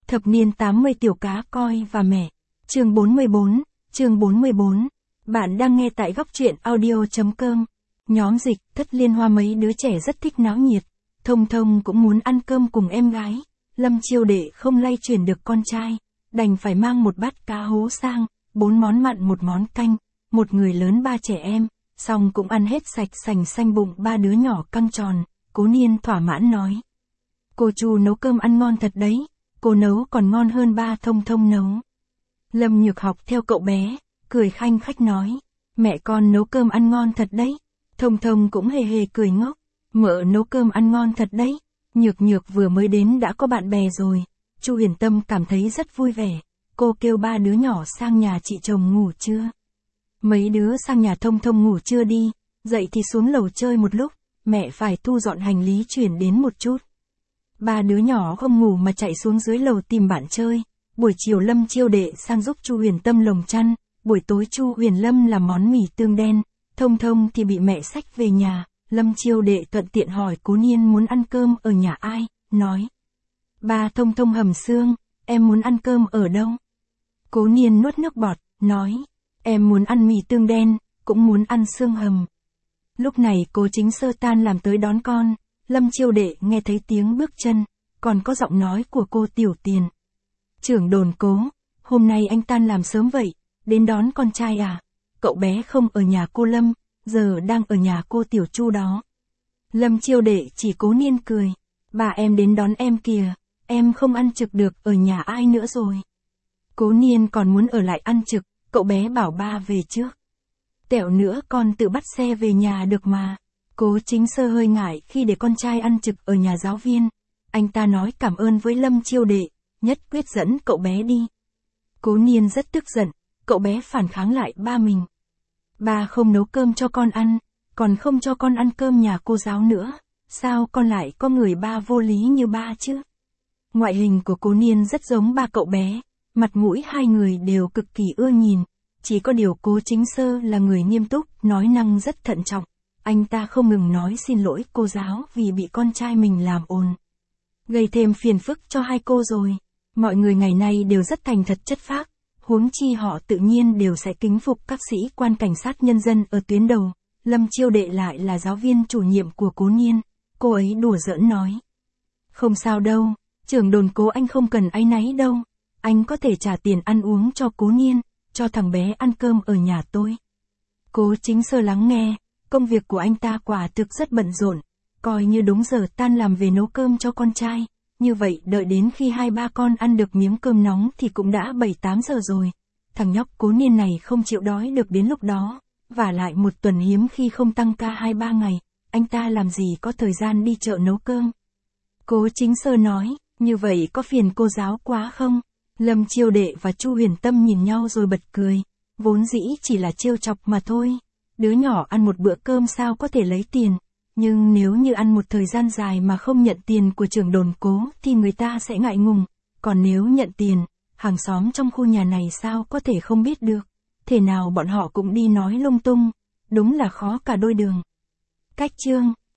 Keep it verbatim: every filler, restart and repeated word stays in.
Thập niên tám mươi tiểu cá coi và mẹ. Chương bốn mươi bốn, chương bốn mươi bốn. Bạn đang nghe tại góc truyện audio.com. Nhóm dịch, thất liên hoa mấy đứa trẻ rất thích náo nhiệt. Thông Thông cũng muốn ăn cơm cùng em gái. Lâm Chiêu Đệ không lay chuyển được con trai. Đành phải mang một bát cá hố sang, bốn món mặn một món canh, một người lớn ba trẻ em. Xong cũng ăn hết sạch sành xanh bụng ba đứa nhỏ căng tròn. Cố Niên thỏa mãn nói. Cô Chu nấu cơm ăn ngon thật đấy. Cô nấu còn ngon hơn ba Thông Thông nấu. Lâm Nhược học theo cậu bé, cười khanh khách nói. Mẹ con nấu cơm ăn ngon thật đấy. Thông Thông cũng hề hề cười ngốc. Mợ nấu cơm ăn ngon thật đấy. Nhược Nhược vừa mới đến đã có bạn bè rồi. Chu Huyền Tâm cảm thấy rất vui vẻ. Cô kêu ba đứa nhỏ sang nhà chị chồng ngủ trưa. Mấy đứa sang nhà Thông Thông ngủ trưa đi. Dậy thì xuống lầu chơi một lúc. Mẹ phải thu dọn hành lý chuyển đến một chút. Ba đứa nhỏ không ngủ mà chạy xuống dưới lầu tìm bạn chơi. Buổi chiều Lâm Chiêu Đệ sang giúp Chu Huyền Tâm lồng chăn. Buổi tối Chu Huyền Lâm làm món mì tương đen. Thông Thông thì bị mẹ xách về nhà. Lâm Chiêu Đệ thuận tiện hỏi Cố Niên muốn ăn cơm ở nhà ai, nói. Ba Thông Thông hầm xương, em muốn ăn cơm ở đâu? Cố Niên nuốt nước bọt, nói. Em muốn ăn mì tương đen, cũng muốn ăn xương hầm. Lúc này Cố Chính Sơ tan làm tới đón con. Lâm Chiêu Đệ nghe thấy tiếng bước chân, còn có giọng nói của cô Tiểu Tiền. Trưởng đồn Cố, hôm nay anh tan làm sớm vậy, đến đón con trai à? Cậu bé không ở nhà cô Lâm, giờ đang ở nhà cô Tiểu Chu đó. Lâm Chiêu Đệ chỉ Cố Niên cười. Bà em đến đón em kìa, em không ăn trực được ở nhà ai nữa rồi. Cố Niên còn muốn ở lại ăn trực, cậu bé bảo ba về trước. Tẹo nữa con tự bắt xe về nhà được mà. Cố Chính Sơ hơi ngại khi để con trai ăn trực ở nhà giáo viên. Anh ta nói cảm ơn với Lâm Chiêu Đệ, nhất quyết dẫn cậu bé đi. Cố Niên rất tức giận, cậu bé phản kháng lại ba mình. Ba không nấu cơm cho con ăn, còn không cho con ăn cơm nhà cô giáo nữa. Sao con lại có người ba vô lý như ba chứ? Ngoại hình của Cố Niên rất giống ba cậu bé, mặt mũi hai người đều cực kỳ ưa nhìn. Chỉ có điều Cố Chính Sơ là người nghiêm túc, nói năng rất thận trọng. Anh ta không ngừng nói xin lỗi cô giáo vì bị con trai mình làm ồn. Gây thêm phiền phức cho hai cô rồi. Mọi người ngày nay đều rất thành thật chất phác, huống chi họ tự nhiên đều sẽ kính phục các sĩ quan cảnh sát nhân dân ở tuyến đầu. Lâm Chiêu Đệ lại là giáo viên chủ nhiệm của Cố Niên, cô ấy đùa giỡn nói. Không sao đâu, trưởng đồn Cố anh không cần áy náy đâu. Anh có thể trả tiền ăn uống cho Cố Niên, cho thằng bé ăn cơm ở nhà tôi. Cố Chính Sơ lắng nghe. Công việc của anh ta quả thực rất bận rộn, coi như đúng giờ tan làm về nấu cơm cho con trai, như vậy đợi đến khi hai ba con ăn được miếng cơm nóng thì cũng đã bảy tám giờ rồi. Thằng nhóc Cố Niên này không chịu đói được đến lúc đó, và lại một tuần hiếm khi không tăng ca hai ba ngày, anh ta làm gì có thời gian đi chợ nấu cơm. Cố Chính Sơ nói, như vậy có phiền cô giáo quá không? Lâm Chiêu Đệ và Chu Huyền Tâm nhìn nhau rồi bật cười, vốn dĩ chỉ là trêu chọc mà thôi. Đứa nhỏ ăn một bữa cơm sao có thể lấy tiền, nhưng nếu như ăn một thời gian dài mà không nhận tiền của trưởng đồn Cố thì người ta sẽ ngại ngùng, còn nếu nhận tiền, hàng xóm trong khu nhà này sao có thể không biết được, thế nào bọn họ cũng đi nói lung tung, đúng là khó cả đôi đường. Cách chương